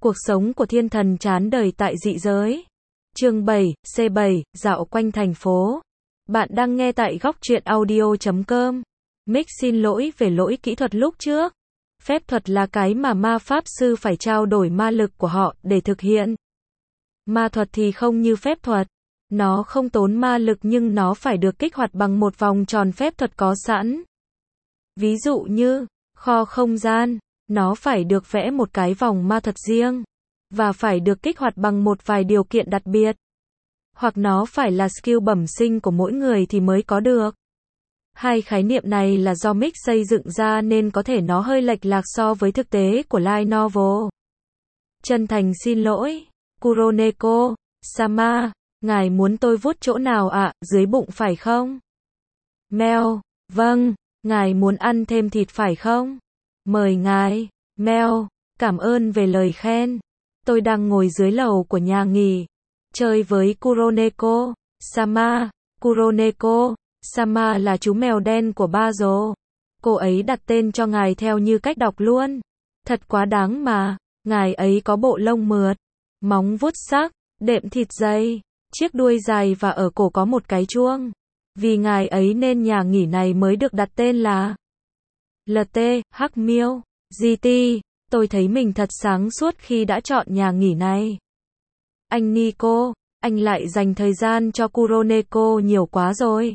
Cuộc sống của thiên thần chán đời tại dị giới. Chương 7, C7, dạo quanh thành phố. Bạn đang nghe tại góc truyện audio.com. Mick xin lỗi về lỗi kỹ thuật lúc trước. Phép thuật là cái mà ma pháp sư phải trao đổi ma lực của họ để thực hiện. Ma thuật thì không như phép thuật. Nó không tốn ma lực nhưng nó phải được kích hoạt bằng một vòng tròn phép thuật có sẵn. Ví dụ như, kho không gian, nó phải được vẽ một cái vòng ma thuật riêng, và phải được kích hoạt bằng một vài điều kiện đặc biệt. Hoặc nó phải là skill bẩm sinh của mỗi người thì mới có được. Hai khái niệm này là do Mick xây dựng ra nên có thể nó hơi lệch lạc so với thực tế của light novel. Chân thành xin lỗi, Kuroneko, Sama, ngài muốn tôi vuốt chỗ nào ạ, dưới bụng phải không? Mel, vâng, ngài muốn ăn thêm thịt phải không? Mời ngài, Mel, cảm ơn về lời khen. Tôi đang ngồi dưới lầu của nhà nghỉ, chơi với Kuroneko, Sama. Kuroneko, Sama là chú mèo đen của Bazo. Cô ấy đặt tên cho ngài theo như cách đọc luôn. Thật quá đáng mà, ngài ấy có bộ lông mượt, móng vuốt sắc, đệm thịt dày, chiếc đuôi dài và ở cổ có một cái chuông. Vì ngài ấy nên nhà nghỉ này mới được đặt tên là LT, Hắc Miêu, GT. Tôi thấy mình thật sáng suốt khi đã chọn nhà nghỉ này. Anh Nico, anh lại dành thời gian cho Kuroneko nhiều quá rồi.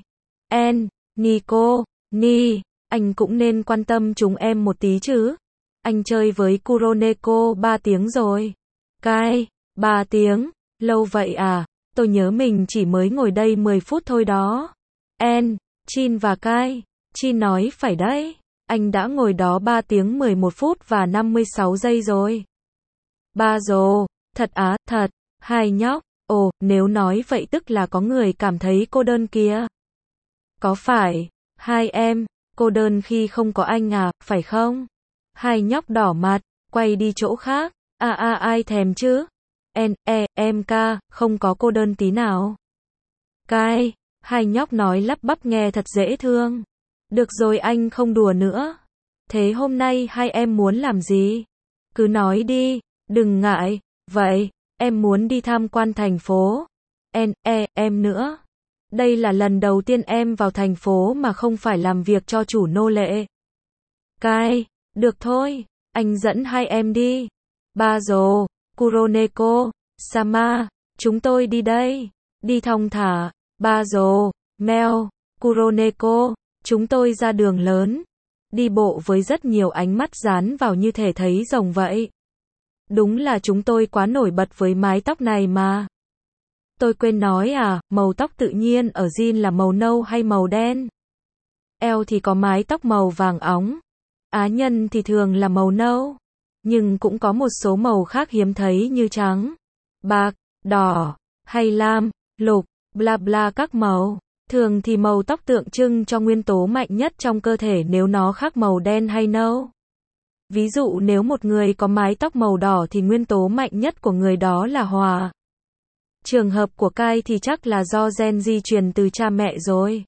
Nico, anh cũng nên quan tâm chúng em một tí chứ. Anh chơi với Kuroneko 3 tiếng rồi. Kai, 3 tiếng, lâu vậy à, tôi nhớ mình chỉ mới ngồi đây 10 phút thôi đó. Chin và Kai, Chin nói phải đấy. Anh đã ngồi đó 3 tiếng 11 phút và 56 giây rồi. Bazo, thật á, thật, hai nhóc, ồ, nếu nói vậy tức là có người cảm thấy cô đơn kìa. Có phải, hai em, cô đơn khi không có anh à, phải không? Hai nhóc đỏ mặt, quay đi chỗ khác, ai thèm chứ? Em ca, không có cô đơn tí nào. Cái, hai nhóc nói lắp bắp nghe thật dễ thương. Được rồi anh không đùa nữa. Thế hôm nay hai em muốn làm gì? Cứ nói đi, đừng ngại. Vậy, em muốn đi tham quan thành phố. Em nữa. Đây là lần đầu tiên em vào thành phố mà không phải làm việc cho chủ nô lệ. Cái, được thôi, anh dẫn hai em đi. Bazo, Kuroneko, Sama, chúng tôi đi đây. Đi thong thả. Bazo, Mel, Kuroneko, chúng tôi ra đường lớn. Đi bộ với rất nhiều ánh mắt dán vào như thể thấy rồng vậy. Đúng là chúng tôi quá nổi bật với mái tóc này mà. Tôi quên nói à, màu tóc tự nhiên ở Jin là màu nâu hay màu đen? Eo thì có mái tóc màu vàng óng. Á nhân thì thường là màu nâu. Nhưng cũng có một số màu khác hiếm thấy như trắng, bạc, đỏ, hay lam, lục, bla bla các màu. Thường thì màu tóc tượng trưng cho nguyên tố mạnh nhất trong cơ thể nếu nó khác màu đen hay nâu. Ví dụ nếu một người có mái tóc màu đỏ thì nguyên tố mạnh nhất của người đó là hỏa. Trường hợp của Kai thì chắc là do gen di truyền từ cha mẹ rồi.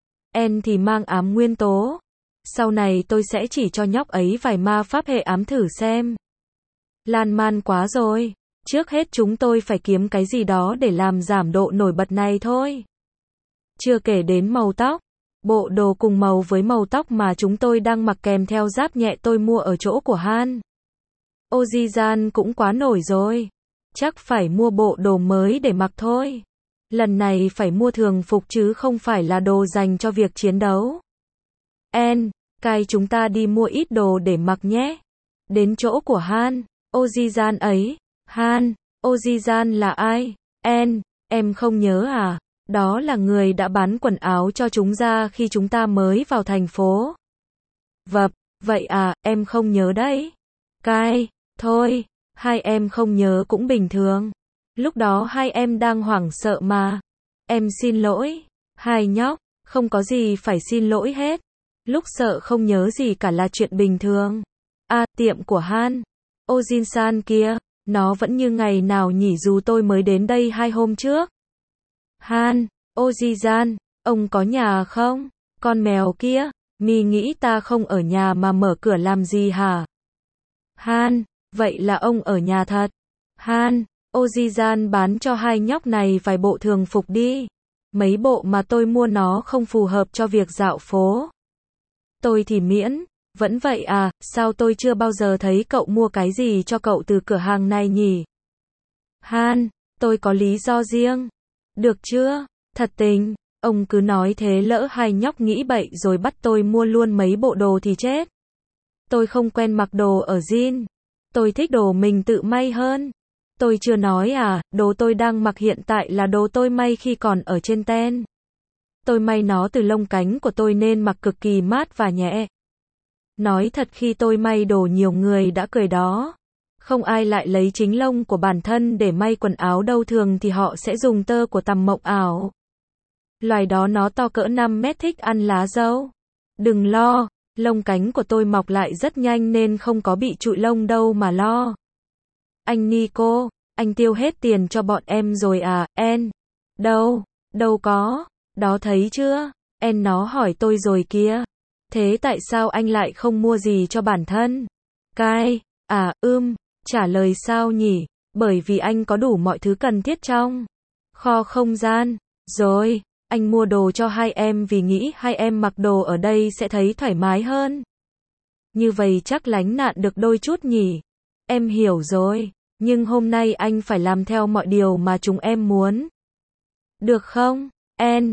Thì mang ám nguyên tố. Sau này tôi sẽ chỉ cho nhóc ấy vài ma pháp hệ ám thử xem. Lan man quá rồi. Trước hết chúng tôi phải kiếm cái gì đó để làm giảm độ nổi bật này thôi. Chưa kể đến màu tóc. Bộ đồ cùng màu với màu tóc mà chúng tôi đang mặc kèm theo giáp nhẹ tôi mua ở chỗ của Han. Ozizan cũng quá nổi rồi. Chắc phải mua bộ đồ mới để mặc thôi. Lần này phải mua thường phục chứ không phải là đồ dành cho việc chiến đấu. Kai chúng ta đi mua ít đồ để mặc nhé. Đến chỗ của Han. Ozizan ấy. Han, Ozizan là ai? Em không nhớ à? Đó là người đã bán quần áo cho chúng ra khi chúng ta mới vào thành phố. Vậy à, em không nhớ đấy. Kai, thôi, hai em không nhớ cũng bình thường. Lúc đó hai em đang hoảng sợ mà. Em xin lỗi. Hai nhóc, không có gì phải xin lỗi hết. Lúc sợ không nhớ gì cả là chuyện bình thường. Tiệm của Han. Ozin-san kia, nó vẫn như ngày nào nhỉ dù tôi mới đến đây 2 hôm trước. Han, Ozizan, ông có nhà không? Con mèo kia, mi nghĩ ta không ở nhà mà mở cửa làm gì hả? Han, Vậy là ông ở nhà thật. Han, Ozizan bán cho hai nhóc này vài bộ thường phục đi. Mấy bộ mà tôi mua nó không phù hợp cho việc dạo phố. Tôi thì miễn. Vẫn vậy à, sao tôi chưa bao giờ thấy cậu mua cái gì cho cậu từ cửa hàng này nhỉ? Han, tôi có lý do riêng. Được chưa? Thật tình, ông cứ nói thế lỡ hai nhóc nghĩ bậy rồi bắt tôi mua luôn mấy bộ đồ thì chết. Tôi không quen mặc đồ ở jean. Tôi thích đồ mình tự may hơn. Tôi chưa nói à, đồ tôi đang mặc hiện tại là đồ tôi may khi còn ở trên ten. Tôi may nó từ lông cánh của tôi nên mặc cực kỳ mát và nhẹ. Nói thật khi tôi may đồ nhiều người đã cười đó. Không ai lại lấy chính lông của bản thân để may quần áo đâu, thường thì họ sẽ dùng tơ của tằm mộng ảo. Loài đó nó to cỡ 5 mét, thích ăn lá dâu. Đừng lo, lông cánh của tôi mọc lại rất nhanh nên không có bị trụi lông đâu mà lo. Anh Nico, anh tiêu hết tiền cho bọn em rồi à, En? Đâu có, đó thấy chưa? En nó hỏi tôi rồi kìa. Thế tại sao anh lại không mua gì cho bản thân? Cái, trả lời sao nhỉ? Bởi vì anh có đủ mọi thứ cần thiết trong kho không gian. Rồi, anh mua đồ cho hai em vì nghĩ hai em mặc đồ ở đây sẽ thấy thoải mái hơn. Như vậy chắc lánh nạn được đôi chút nhỉ? Em hiểu rồi, nhưng hôm nay anh phải làm theo mọi điều mà chúng em muốn. Được không? En,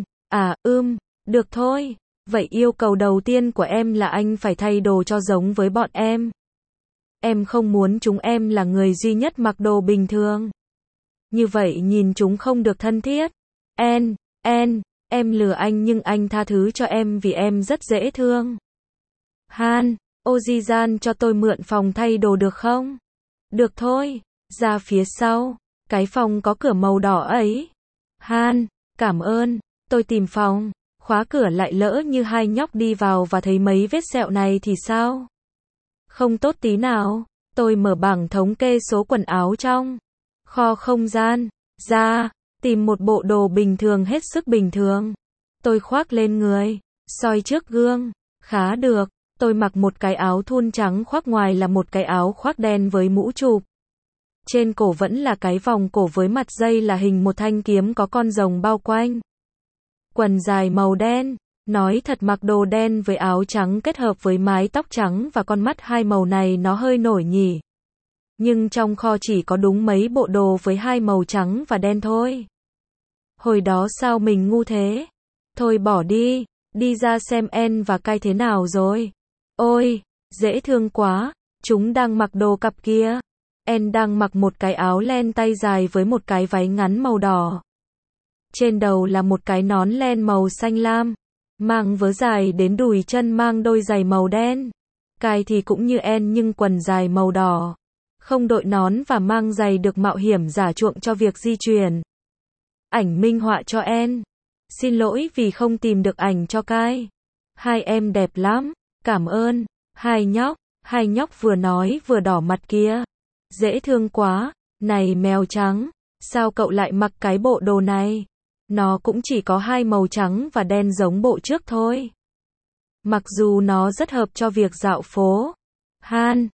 được thôi. Vậy yêu cầu đầu tiên của em là anh phải thay đồ cho giống với bọn em. Em không muốn chúng em là người duy nhất mặc đồ bình thường. Như vậy nhìn chúng không được thân thiết. En, em lừa anh nhưng anh tha thứ cho em vì em rất dễ thương. Han, Ozizan cho tôi mượn phòng thay đồ được không? Được thôi, ra phía sau. Cái phòng có cửa màu đỏ ấy. Han, cảm ơn, tôi tìm phòng. Khóa cửa lại lỡ như hai nhóc đi vào và thấy mấy vết sẹo này thì sao? Không tốt tí nào. Tôi mở bảng thống kê số quần áo trong kho không gian ra, tìm một bộ đồ bình thường hết sức bình thường. Tôi khoác lên người, soi trước gương, khá được. Tôi mặc một cái áo thun trắng khoác ngoài là một cái áo khoác đen với mũ chụp. Trên cổ vẫn là cái vòng cổ với mặt dây là hình một thanh kiếm có con rồng bao quanh. Quần dài màu đen, nói thật mặc đồ đen với áo trắng kết hợp với mái tóc trắng và con mắt hai màu này nó hơi nổi nhỉ. Nhưng trong kho chỉ có đúng mấy bộ đồ với hai màu trắng và đen thôi. Hồi đó sao mình ngu thế? Thôi bỏ đi, đi ra xem En và Kai thế nào rồi. Ôi, dễ thương quá, chúng đang mặc đồ cặp kia. En đang mặc một cái áo len tay dài với một cái váy ngắn màu đỏ. Trên đầu là một cái nón len màu xanh lam, mang vớ dài đến đùi chân, mang đôi giày màu đen. Kai thì cũng như En nhưng quần dài màu đỏ, không đội nón và mang giày được mạo hiểm giả chuộng cho việc di chuyển. Ảnh minh họa cho En. Xin lỗi vì không tìm được ảnh cho Kai. Hai em đẹp lắm, cảm ơn. Hai nhóc vừa nói vừa đỏ mặt kia. Dễ thương quá, này mèo trắng, sao cậu lại mặc cái bộ đồ này? Nó cũng chỉ có hai màu trắng và đen giống bộ trước thôi. Mặc dù nó rất hợp cho việc dạo phố. Han,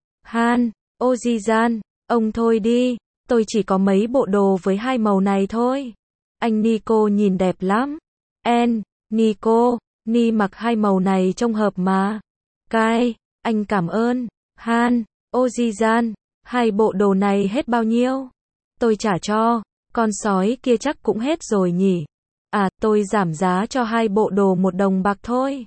Ozizan, ông thôi đi, tôi chỉ có mấy bộ đồ với hai màu này thôi. Anh Nico nhìn đẹp lắm. En, Nico, Ni mặc hai màu này trông hợp mà. Kai, anh cảm ơn. Han, Ozizan, hai bộ đồ này hết bao nhiêu? Tôi trả cho, con sói kia chắc cũng hết rồi nhỉ? À, tôi giảm giá cho hai bộ đồ $1 bạc thôi.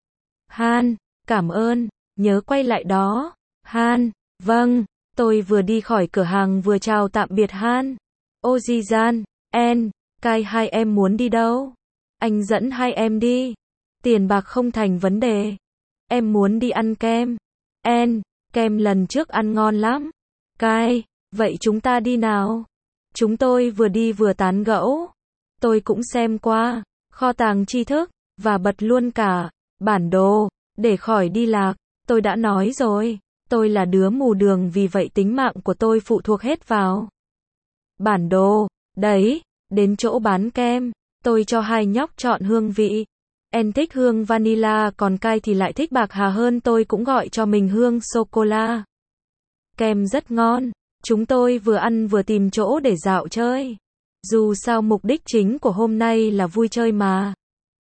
Han, cảm ơn, nhớ quay lại đó. Han, vâng, tôi vừa đi khỏi cửa hàng vừa chào tạm biệt Han. Ozizan, En, Kai, hai em muốn đi đâu? Anh dẫn hai em đi. Tiền bạc không thành vấn đề. Em muốn đi ăn kem. En, kem lần trước ăn ngon lắm. Kai, vậy chúng ta đi nào. Chúng tôi vừa đi vừa tán gẫu. Tôi cũng xem qua kho tàng tri thức và bật luôn cả bản đồ để khỏi đi lạc. Tôi đã nói rồi, tôi là đứa mù đường vì vậy tính mạng của tôi phụ thuộc hết vào bản đồ. Đấy, đến chỗ bán kem, tôi cho hai nhóc chọn hương vị. En thích hương vanilla còn Kai thì lại thích bạc hà hơn, tôi cũng gọi cho mình hương sô-cô-la. kem rất ngon. Chúng tôi vừa ăn vừa tìm chỗ để dạo chơi. Dù sao mục đích chính của hôm nay là vui chơi mà.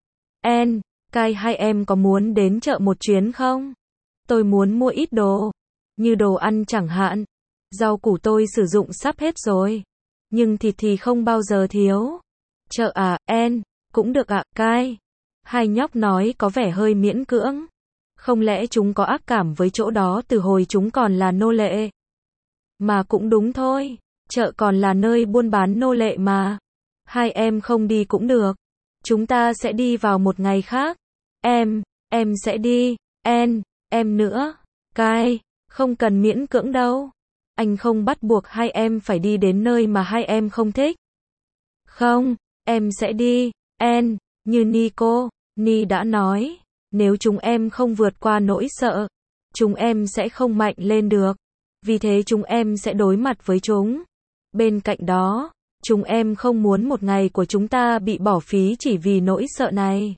Kai, hai em có muốn đến chợ một chuyến không? Tôi muốn mua ít đồ. Như đồ ăn chẳng hạn. Rau củ tôi sử dụng sắp hết rồi. Nhưng thịt thì không bao giờ thiếu. Chợ à, cũng được ạ, Kai. Hai nhóc nói có vẻ hơi miễn cưỡng. Không lẽ chúng có ác cảm với chỗ đó từ hồi chúng còn là nô lệ? Mà cũng đúng thôi. Chợ còn là nơi buôn bán nô lệ mà. Hai em không đi cũng được. Chúng ta sẽ đi vào một ngày khác. Em sẽ đi. Em nữa. Kai, không cần miễn cưỡng đâu. Anh không bắt buộc hai em phải đi đến nơi mà hai em không thích. Không, em sẽ đi. Như Ni đã nói, nếu chúng em không vượt qua nỗi sợ, chúng em sẽ không mạnh lên được. Vì thế chúng em sẽ đối mặt với chúng. Bên cạnh đó, chúng em không muốn một ngày của chúng ta bị bỏ phí chỉ vì nỗi sợ này.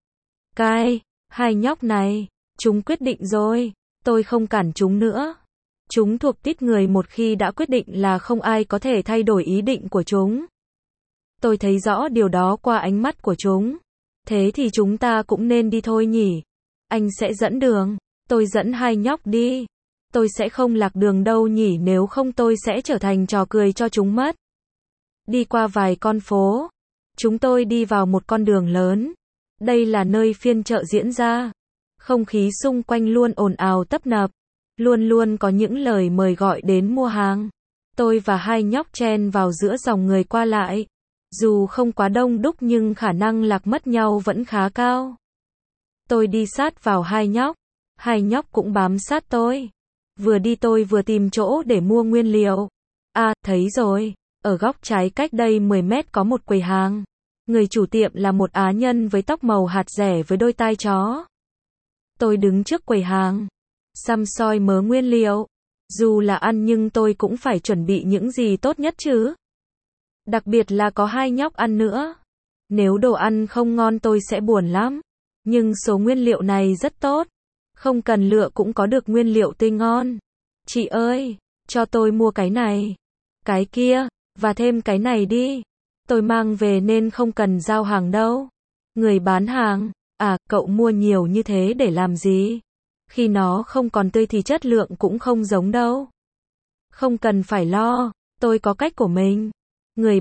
Kai, hai nhóc này, chúng quyết định rồi, tôi không cản chúng nữa. Chúng thuộc tuýp người một khi đã quyết định là không ai có thể thay đổi ý định của chúng. Tôi thấy rõ điều đó qua ánh mắt của chúng. Thế thì chúng ta cũng nên đi thôi nhỉ? Anh sẽ dẫn đường. Tôi dẫn hai nhóc đi. Tôi sẽ không lạc đường đâu nhỉ, nếu không tôi sẽ trở thành trò cười cho chúng mất. Đi qua vài con phố. Chúng tôi đi vào một con đường lớn. Đây là nơi phiên chợ diễn ra. Không khí xung quanh luôn ồn ào tấp nập. Luôn luôn có những lời mời gọi đến mua hàng. Tôi và hai nhóc chen vào giữa dòng người qua lại. Dù không quá đông đúc nhưng khả năng lạc mất nhau vẫn khá cao. Tôi đi sát vào hai nhóc. Hai nhóc cũng bám sát tôi. Vừa đi tôi vừa tìm chỗ để mua nguyên liệu. À, thấy rồi. Ở góc trái cách đây 10 mét có một quầy hàng. Người chủ tiệm là một Á nhân với tóc màu hạt rẻ với đôi tai chó. Tôi đứng trước quầy hàng. Săm soi mớ nguyên liệu. Dù là ăn nhưng tôi cũng phải chuẩn bị những gì tốt nhất chứ. Đặc biệt là có hai nhóc ăn nữa. Nếu đồ ăn không ngon tôi sẽ buồn lắm. Nhưng số nguyên liệu này rất tốt. Không cần lựa cũng có được nguyên liệu tươi ngon. Chị ơi, cho tôi mua cái này, cái kia, và thêm cái này đi. Tôi mang về nên không cần giao hàng đâu. Người bán hàng, à, cậu mua nhiều như thế để làm gì? Khi nó không còn tươi thì chất lượng cũng không giống đâu. Không cần phải lo, tôi có cách của mình. Người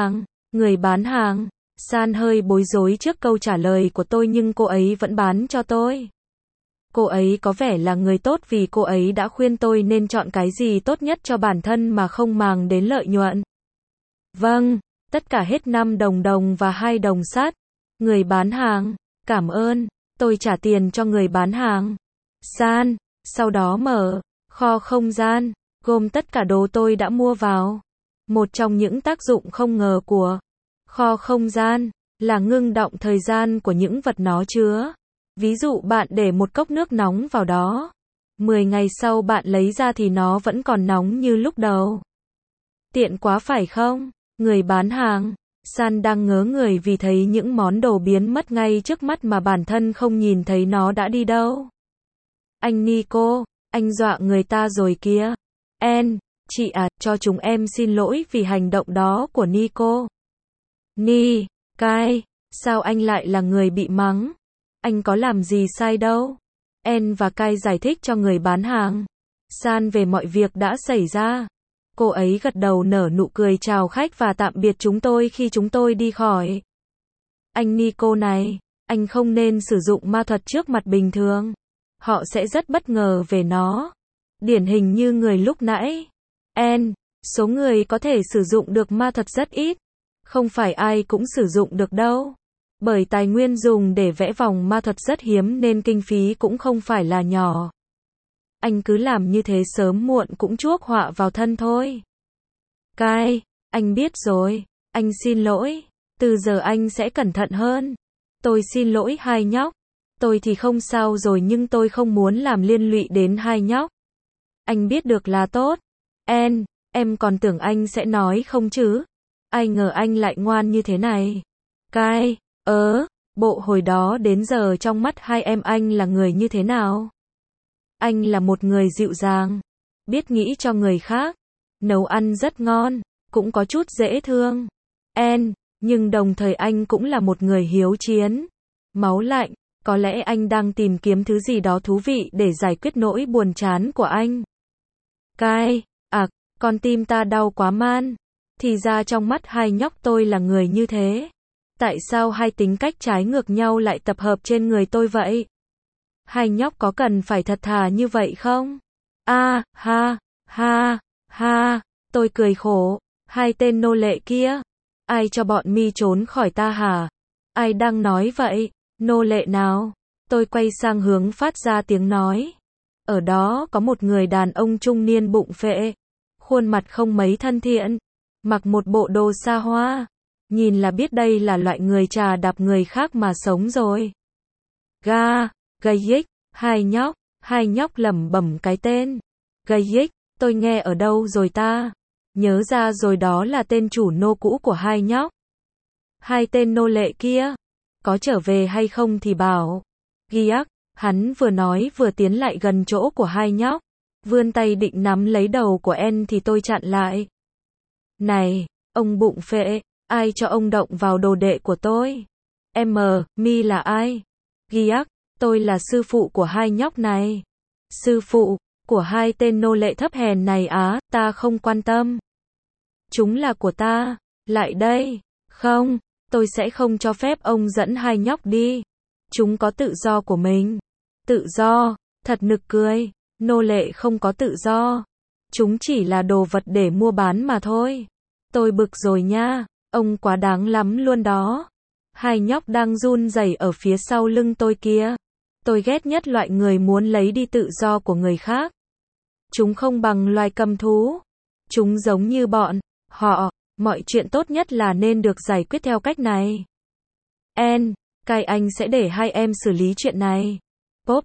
bán hàng. San hơi bối rối trước câu trả lời của tôi nhưng cô ấy vẫn bán cho tôi. Cô ấy có vẻ là người tốt vì cô ấy đã khuyên tôi nên chọn cái gì tốt nhất cho bản thân mà không màng đến lợi nhuận. Vâng, tất cả hết 5 đồng và 2 đồng sắt. Người bán hàng, cảm ơn. Tôi trả tiền cho người bán hàng. San, sau đó mở kho không gian, gồm tất cả đồ tôi đã mua vào. Một trong những tác dụng không ngờ của kho không gian là ngưng đọng thời gian của những vật nó chứa. Ví dụ bạn để một cốc nước nóng vào đó. 10 ngày sau bạn lấy ra thì nó vẫn còn nóng như lúc đầu. Tiện quá phải không? Người bán hàng. San đang ngớ người vì thấy những món đồ biến mất ngay trước mắt mà bản thân không nhìn thấy nó đã đi đâu. Anh Nico, anh dọa người ta rồi kìa. Chị à, cho chúng em xin lỗi vì hành động đó của Nico. Kai, sao anh lại là người bị mắng? Anh có làm gì sai đâu. Và Kai giải thích cho người bán hàng. San về mọi việc đã xảy ra. Cô ấy gật đầu nở nụ cười chào khách và tạm biệt chúng tôi khi chúng tôi đi khỏi. Anh Nico này, anh không nên sử dụng ma thuật trước mặt bình thường. Họ sẽ rất bất ngờ về nó. Điển hình như người lúc nãy. Số người có thể sử dụng được ma thuật rất ít. Không phải ai cũng sử dụng được đâu. Bởi tài nguyên dùng để vẽ vòng ma thuật rất hiếm nên kinh phí cũng không phải là nhỏ. Anh cứ làm như thế sớm muộn cũng chuốc họa vào thân thôi. Kai, anh biết rồi. Anh xin lỗi. Từ giờ anh sẽ cẩn thận hơn. Tôi xin lỗi hai nhóc. Tôi thì không sao rồi nhưng tôi không muốn làm liên lụy đến hai nhóc. Anh biết được là tốt. Em còn tưởng anh sẽ nói không chứ. Ai ngờ anh lại ngoan như thế này. Kai, bộ hồi đó đến giờ trong mắt hai em anh là người như thế nào? Anh là một người dịu dàng. biết nghĩ cho người khác, nấu ăn rất ngon, cũng có chút dễ thương. Nhưng đồng thời anh cũng là một người hiếu chiến, máu lạnh, có lẽ anh đang tìm kiếm thứ gì đó thú vị để giải quyết nỗi buồn chán của anh. Cai, con tim ta đau quá man. Thì ra trong mắt hai nhóc tôi là người như thế. Tại sao hai tính cách trái ngược nhau lại tập hợp trên người tôi vậy? Hai nhóc có cần phải thật thà như vậy không? Ha, tôi cười khổ. Hai tên nô lệ kia. Ai cho bọn mi trốn khỏi ta hả? Ai đang nói vậy? Nô lệ nào? Tôi quay sang hướng phát ra tiếng nói. Ở đó có một người đàn ông trung niên bụng phệ, khuôn mặt không mấy thân thiện, mặc một bộ đồ xa hoa, nhìn là biết đây là loại người chà đạp người khác mà sống rồi. Gây ích, hai nhóc lẩm bẩm cái tên. Gây ích, tôi nghe ở đâu rồi ta? Nhớ ra rồi, đó là tên chủ nô cũ của hai nhóc. Hai tên nô lệ kia, có trở về hay không thì bảo. Giak, hắn vừa nói vừa tiến lại gần chỗ của hai nhóc, vươn tay định nắm lấy đầu của En thì tôi chặn lại. Này, ông bụng phệ, ai cho ông động vào đồ đệ của tôi? Mi là ai? Giak, tôi là sư phụ của hai nhóc này. Sư phụ của hai tên nô lệ thấp hèn này á? Ta không quan tâm. Chúng là của ta. Lại đây. Không, tôi sẽ không cho phép ông dẫn hai nhóc đi. Chúng có tự do của mình. Tự do? Thật nực cười. Nô lệ không có tự do. Chúng chỉ là đồ vật để mua bán mà thôi. Tôi bực rồi nha. Ông quá đáng lắm luôn đó. Hai nhóc đang run rẩy ở phía sau lưng tôi kia. Tôi ghét nhất loại người muốn lấy đi tự do của người khác. Chúng không bằng loài cầm thú. Chúng giống như bọn họ. Mọi chuyện tốt nhất là nên được giải quyết theo cách này. Cai anh sẽ để hai em xử lý chuyện này. Pop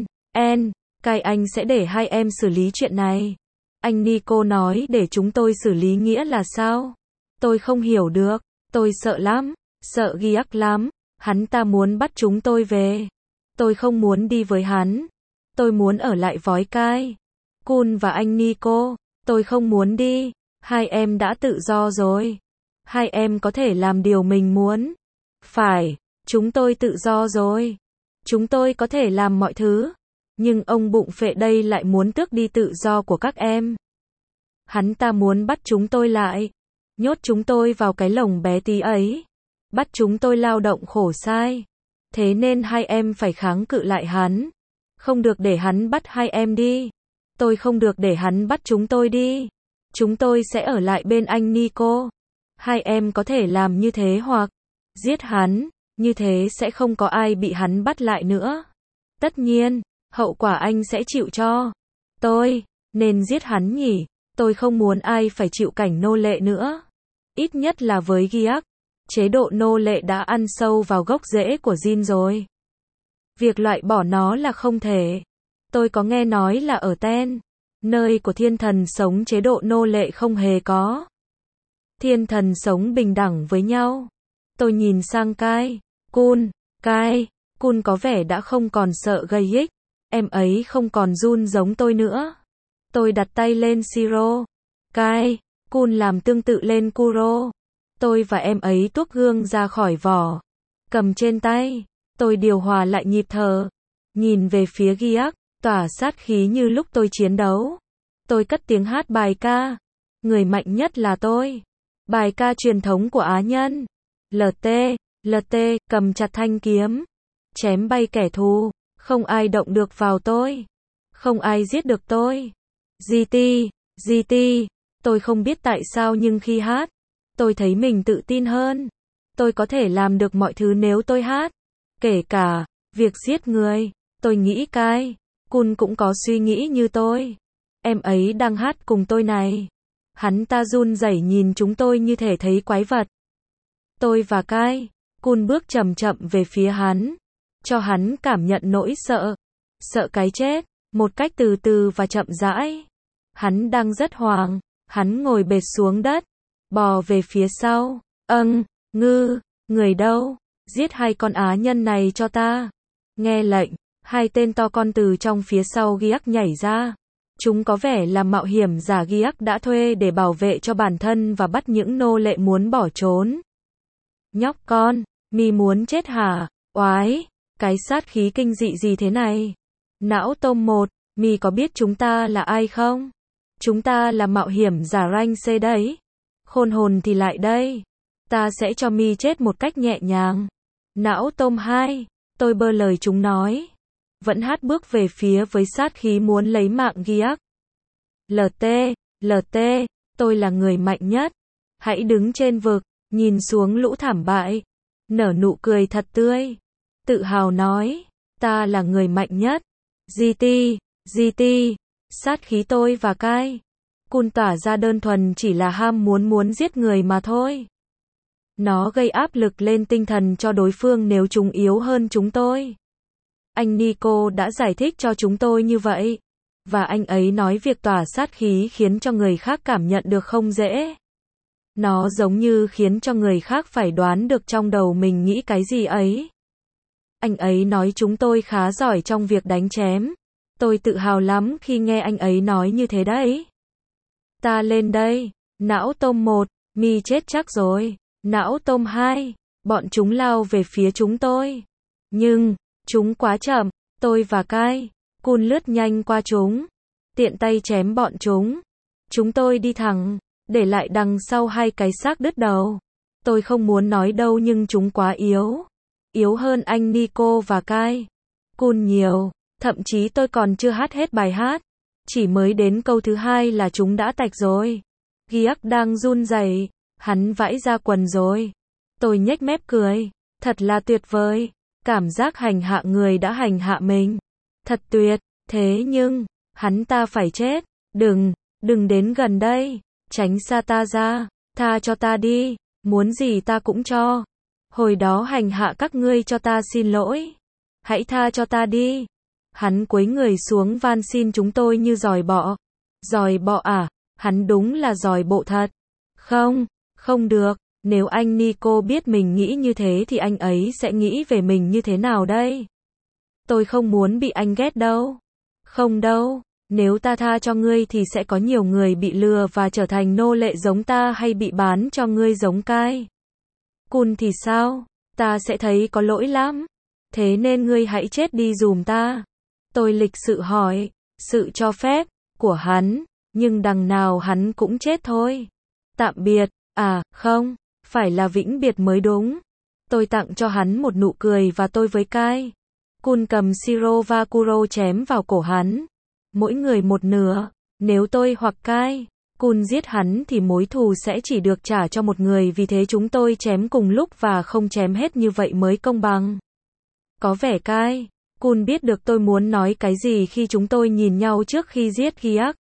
Cai anh sẽ để hai em xử lý chuyện này. Anh Nico nói để chúng tôi xử lý nghĩa là sao? Tôi không hiểu được. Tôi sợ lắm. Sợ Giak lắm. Hắn ta muốn bắt chúng tôi về. Tôi không muốn đi với hắn. Tôi muốn ở lại với Cai, Kun và anh Nico. Tôi không muốn đi. Hai em đã tự do rồi. Hai em có thể làm điều mình muốn. Phải, chúng tôi tự do rồi. Chúng tôi có thể làm mọi thứ. Nhưng ông bụng phệ đây lại muốn tước đi tự do của các em. Hắn ta muốn bắt chúng tôi lại. Nhốt chúng tôi vào cái lồng bé tí ấy. Bắt chúng tôi lao động khổ sai. Thế nên hai em phải kháng cự lại hắn. Không được để hắn bắt hai em đi. Tôi không được để hắn bắt chúng tôi đi. Chúng tôi sẽ ở lại bên anh Nico. Hai em có thể làm như thế hoặc giết hắn. Như thế sẽ không có ai bị hắn bắt lại nữa. Tất nhiên, hậu quả anh sẽ chịu cho. Tôi nên giết hắn nhỉ? Tôi không muốn ai phải chịu cảnh nô lệ nữa. Ít nhất là với Giak. Chế độ nô lệ đã ăn sâu vào gốc rễ của Jin rồi. Việc loại bỏ nó là không thể. Tôi có nghe nói là ở Ten, nơi của thiên thần sống, chế độ nô lệ không hề có. Thiên thần sống bình đẳng với nhau. Tôi nhìn sang Cai, Kun có vẻ đã không còn sợ gây ích. Em ấy không còn run giống tôi nữa. Tôi đặt tay lên Shiro. Kun làm tương tự lên Kuro. Tôi và em ấy tuốc gương ra khỏi vỏ. Cầm trên tay. Tôi điều hòa lại nhịp thở. Nhìn về phía Giak, tỏa sát khí như lúc tôi chiến đấu. Tôi cất tiếng hát bài ca. Người mạnh nhất là tôi. Bài ca truyền thống của Á nhân. LT, cầm chặt thanh kiếm. Chém bay kẻ thù. Không ai động được vào tôi. Không ai giết được tôi. GT, tôi không biết tại sao nhưng khi hát, tôi thấy mình tự tin hơn. Tôi có thể làm được mọi thứ nếu tôi hát. Kể cả việc giết người. Tôi nghĩ Cai, Kun cũng có suy nghĩ như tôi. Em ấy đang hát cùng tôi này. Hắn ta run rẩy nhìn chúng tôi như thể thấy quái vật. Tôi và Cai, Kun bước chậm chậm về phía hắn. Cho hắn cảm nhận nỗi sợ. Sợ cái chết. Một cách từ từ và chậm rãi. Hắn đang rất hoảng. Hắn ngồi bệt xuống đất. Bò về phía sau. Người đâu? Giết hai con Á nhân này cho ta. Nghe lệnh. Hai tên to con từ trong phía sau Giak nhảy ra. Chúng có vẻ là mạo hiểm giả Giak đã thuê để bảo vệ cho bản thân và bắt những nô lệ muốn bỏ trốn. Nhóc con, mi muốn chết hả? Oái, cái sát khí kinh dị gì thế này? Não tôm 1, mi có biết chúng ta là ai không? Chúng ta là mạo hiểm giả rank C đấy. Khôn hồn thì lại đây. Ta sẽ cho mi chết một cách nhẹ nhàng. Não tôm 2, tôi bơ lời chúng nói. Vẫn hát bước về phía với sát khí muốn lấy mạng Giak. LT, tôi là người mạnh nhất. Hãy đứng trên vực, nhìn xuống lũ thảm bại. Nở nụ cười thật tươi. Tự hào nói, ta là người mạnh nhất. GT, sát khí tôi và cai. Kun tỏa ra đơn thuần chỉ là ham muốn giết người mà thôi. Nó gây áp lực lên tinh thần cho đối phương nếu chúng yếu hơn chúng tôi. Anh Nico đã giải thích cho chúng tôi như vậy. Và anh ấy nói việc tỏa sát khí khiến cho người khác cảm nhận được không dễ. Nó giống như khiến cho người khác phải đoán được trong đầu mình nghĩ cái gì ấy. Anh ấy nói chúng tôi khá giỏi trong việc đánh chém. Tôi tự hào lắm khi nghe anh ấy nói như thế đấy. Ta lên đây. Não tôm 1, mi chết chắc rồi. Não tôm 2, bọn chúng lao về phía chúng tôi. Nhưng, chúng quá chậm, tôi và cai. Kun lướt nhanh qua chúng. Tiện tay chém bọn chúng. Chúng tôi đi thẳng, để lại đằng sau hai cái xác đứt đầu. Tôi không muốn nói đâu nhưng chúng quá yếu. Yếu hơn anh Nico và cai. Kun nhiều, thậm chí tôi còn chưa hát hết bài hát. Chỉ mới đến câu thứ 2 là chúng đã tạch rồi. Giak đang run rẩy, hắn vãi ra quần rồi. Tôi nhếch mép cười, thật là tuyệt vời. Cảm giác hành hạ người đã hành hạ mình. Thật tuyệt, thế nhưng, hắn ta phải chết. Đừng đến gần đây. Tránh xa ta ra. Tha cho ta đi. Muốn gì ta cũng cho. Hồi đó hành hạ các ngươi cho ta xin lỗi. Hãy tha cho ta đi. Hắn cúi người xuống van xin chúng tôi như giòi bọ. Giòi bọ à? Hắn đúng là giòi bộ thật. Không được. Nếu anh Nico biết mình nghĩ như thế thì anh ấy sẽ nghĩ về mình như thế nào đây? Tôi không muốn bị anh ghét đâu. Không đâu. Nếu ta tha cho ngươi thì sẽ có nhiều người bị lừa và trở thành nô lệ giống ta hay bị bán cho ngươi giống cai. Kun thì sao? Ta sẽ thấy có lỗi lắm. Thế nên ngươi hãy chết đi dùm ta. Tôi lịch sự hỏi. Sự cho phép của hắn. Nhưng đằng nào hắn cũng chết thôi. Tạm biệt. À, không. Phải là vĩnh biệt mới đúng. Tôi tặng cho hắn một nụ cười và tôi với cai. Kun cầm Shiro và Kuro chém vào cổ hắn. Mỗi người một nửa. Nếu tôi hoặc cai, Kun giết hắn thì mối thù sẽ chỉ được trả cho một người, vì thế chúng tôi chém cùng lúc và không chém hết như vậy mới công bằng. Có vẻ cai, Kun biết được tôi muốn nói cái gì khi chúng tôi nhìn nhau trước khi giết Giak.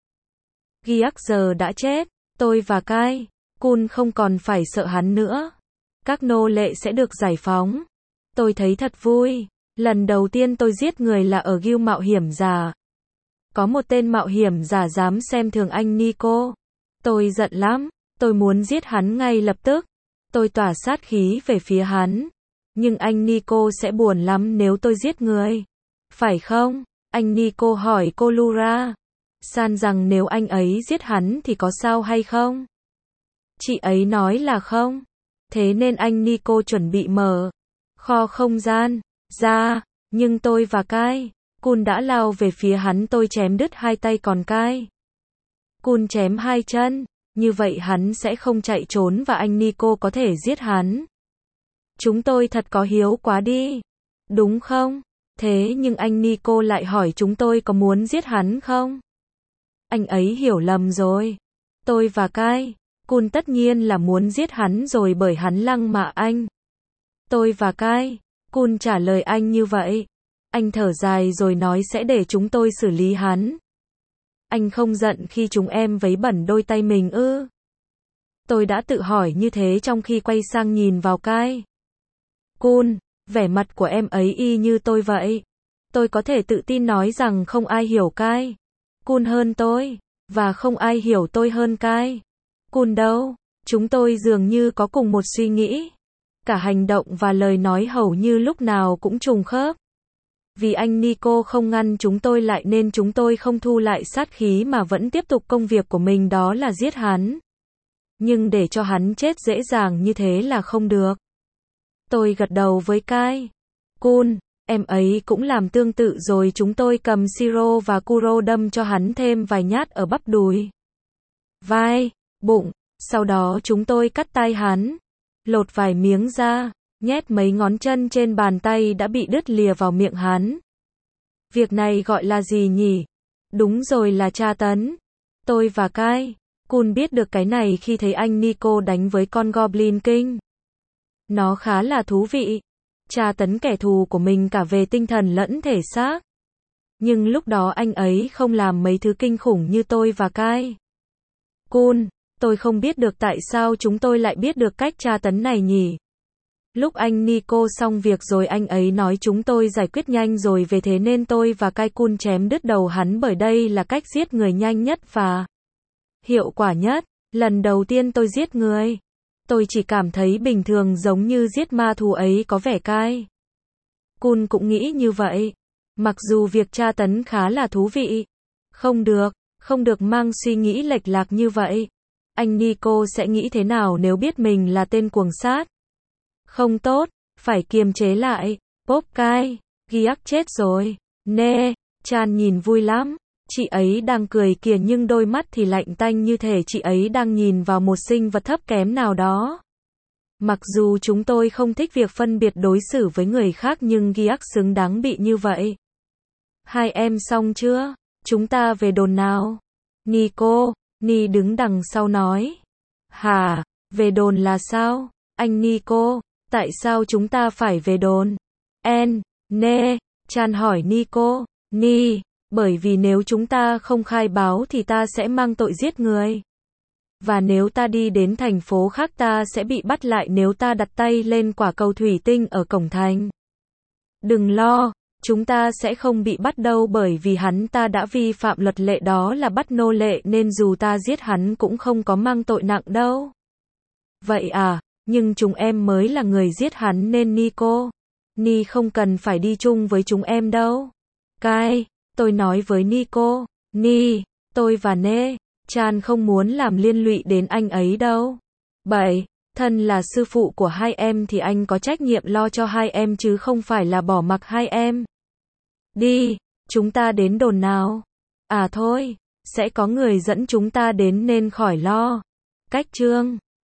Giak giờ đã chết, tôi và cai, Kun không còn phải sợ hắn nữa. Các nô lệ sẽ được giải phóng. Tôi thấy thật vui. Lần đầu tiên tôi giết người là ở guild mạo hiểm giả. Có một tên mạo hiểm giả dám xem thường anh Nico. Tôi giận lắm. Tôi muốn giết hắn ngay lập tức. Tôi tỏa sát khí về phía hắn. Nhưng anh Nico sẽ buồn lắm nếu tôi giết người. Phải không? Anh Nico hỏi cô Lura San rằng nếu anh ấy giết hắn thì có sao hay không? Chị ấy nói là không. Thế nên anh Nico chuẩn bị mở kho không gian ra. Nhưng tôi và cai, Kun đã lao về phía hắn. Tôi chém đứt hai tay còn cai. Kun chém hai chân. Như vậy hắn sẽ không chạy trốn và anh Nico có thể giết hắn. Chúng tôi thật có hiếu quá đi. Đúng không? Thế nhưng anh Nico lại hỏi chúng tôi có muốn giết hắn không? Anh ấy hiểu lầm rồi. Tôi và cai, Kun tất nhiên là muốn giết hắn rồi, bởi hắn lăng mạ anh. Tôi và cai, Kun trả lời anh như vậy. Anh thở dài rồi nói sẽ để chúng tôi xử lý hắn. Anh không giận khi chúng em vấy bẩn đôi tay mình ư? Tôi đã tự hỏi như thế trong khi quay sang nhìn vào cai. Kun, vẻ mặt của em ấy y như tôi vậy. Tôi có thể tự tin nói rằng không ai hiểu cai, Kun hơn tôi, và không ai hiểu tôi hơn cai, Kun đâu. Chúng tôi dường như có cùng một suy nghĩ. Cả hành động và lời nói hầu như lúc nào cũng trùng khớp. Vì anh Nico không ngăn chúng tôi lại nên chúng tôi không thu lại sát khí mà vẫn tiếp tục công việc của mình, đó là giết hắn. Nhưng để cho hắn chết dễ dàng như thế là không được. Tôi gật đầu với Kai. Kun, em ấy cũng làm tương tự rồi, chúng tôi cầm siro và Kuro đâm cho hắn thêm vài nhát ở bắp đùi, vai, bụng. Sau đó chúng tôi cắt tay hắn, lột vài miếng da, nhét mấy ngón chân trên bàn tay đã bị đứt lìa vào miệng hắn. Việc này gọi là gì nhỉ? Đúng rồi, là tra tấn. Tôi và Kai Kun biết được cái này khi thấy anh Nico đánh với con Goblin King. Nó khá là thú vị. Tra tấn kẻ thù của mình cả về tinh thần lẫn thể xác. Nhưng lúc đó anh ấy không làm mấy thứ kinh khủng như tôi và Kai Kun. Tôi không biết được tại sao chúng tôi lại biết được cách tra tấn này nhỉ? Lúc anh Nico xong việc rồi anh ấy nói chúng tôi giải quyết nhanh rồi về, thế nên tôi và Kai Kun chém đứt đầu hắn, bởi đây là cách giết người nhanh nhất và hiệu quả nhất. Lần đầu tiên tôi giết người, tôi chỉ cảm thấy bình thường giống như giết ma thú ấy, có vẻ Kai Kun cũng nghĩ như vậy. Mặc dù việc tra tấn khá là thú vị. Không được mang suy nghĩ lệch lạc như vậy. Anh Nico sẽ nghĩ thế nào nếu biết mình là tên cuồng sát? Không tốt, phải kiềm chế lại. Pop Kai, Giak chết rồi. Nè, Chan nhìn vui lắm. Chị ấy đang cười kìa, nhưng đôi mắt thì lạnh tanh như thể chị ấy đang nhìn vào một sinh vật thấp kém nào đó. Mặc dù chúng tôi không thích việc phân biệt đối xử với người khác, nhưng Giak xứng đáng bị như vậy. Hai em xong chưa? Chúng ta về đồn nào? Nico, Ni đứng đằng sau nói. Hả? Về đồn là sao? Anh Nico, tại sao chúng ta phải về đồn? Nè, Chan hỏi Nico. Ni, bởi vì nếu chúng ta không khai báo thì ta sẽ mang tội giết người. Và nếu ta đi đến thành phố khác ta sẽ bị bắt lại nếu ta đặt tay lên quả cầu thủy tinh ở cổng thành. Đừng lo, chúng ta sẽ không bị bắt đâu, bởi vì hắn ta đã vi phạm luật lệ, đó là bắt nô lệ, nên dù ta giết hắn cũng không có mang tội nặng đâu. Vậy à, nhưng chúng em mới là người giết hắn nên Nico. Ni không cần phải đi chung với chúng em đâu. Kai, tôi nói với Nico. Ni, tôi và Nê, Chan không muốn làm liên lụy đến anh ấy đâu. Vậy, thân là sư phụ của hai em thì anh có trách nhiệm lo cho hai em chứ không phải là bỏ mặc hai em. Đi, chúng ta đến đồn nào? À thôi, sẽ có người dẫn chúng ta đến nên khỏi lo. Cách chương